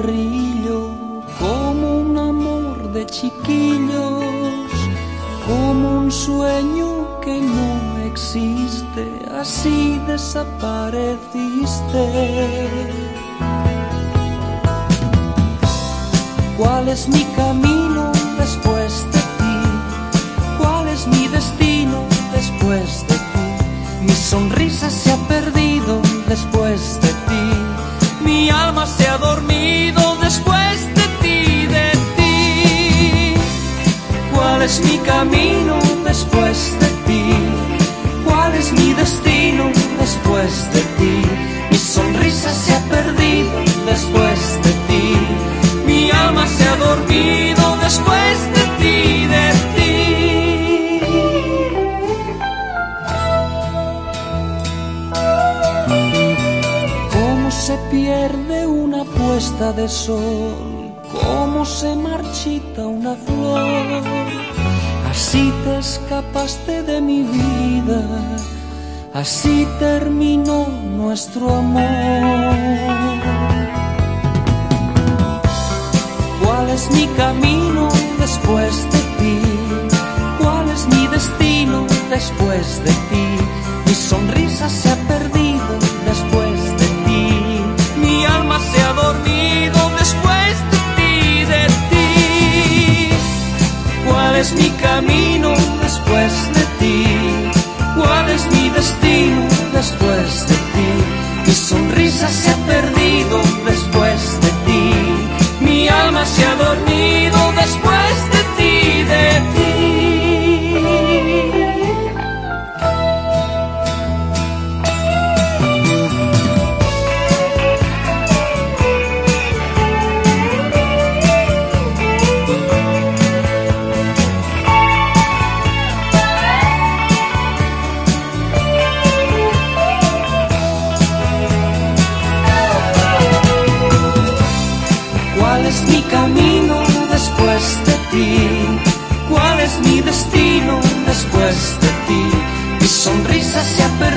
cigarrillo, como un amor de chiquillos, como un sueño que no existe, así desapareciste. ¿Cuál es mi camino después de ti? ¿Cuál es mi destino después de ti? Mi sonrisa se ha perdido después de ti. Mi alma se ha dormido después de ti, de ti. ¿Cuál es mi camino después de ti? ¿Cuál es mi destino después de ti? Mi sonrisa se ha perdido después de ti. Mi alma se ha dormido después de ti, de ti. Cómo se pierde una puesta de sol, cómo se marchita una flor. Así te escapaste de mi vida, así terminó nuestro amor. ¿Cuál es mi camino después de ti? ¿Cuál es mi destino después de ti? Mi sonrisa se ha perdido después de ti. Mi alma se ha dormido después de ti, de ti. ¿Cuál es mi camino después de ti? ¿Cuál es mi destino después de ti? Mi sonrisa se ha perdido después de ti. Mi alma se ha dormido después de ti, de ti. ¿Cuál es mi camino después de ti? ¿Cuál es mi destino después de ti? Mi sonrisa se ha perdido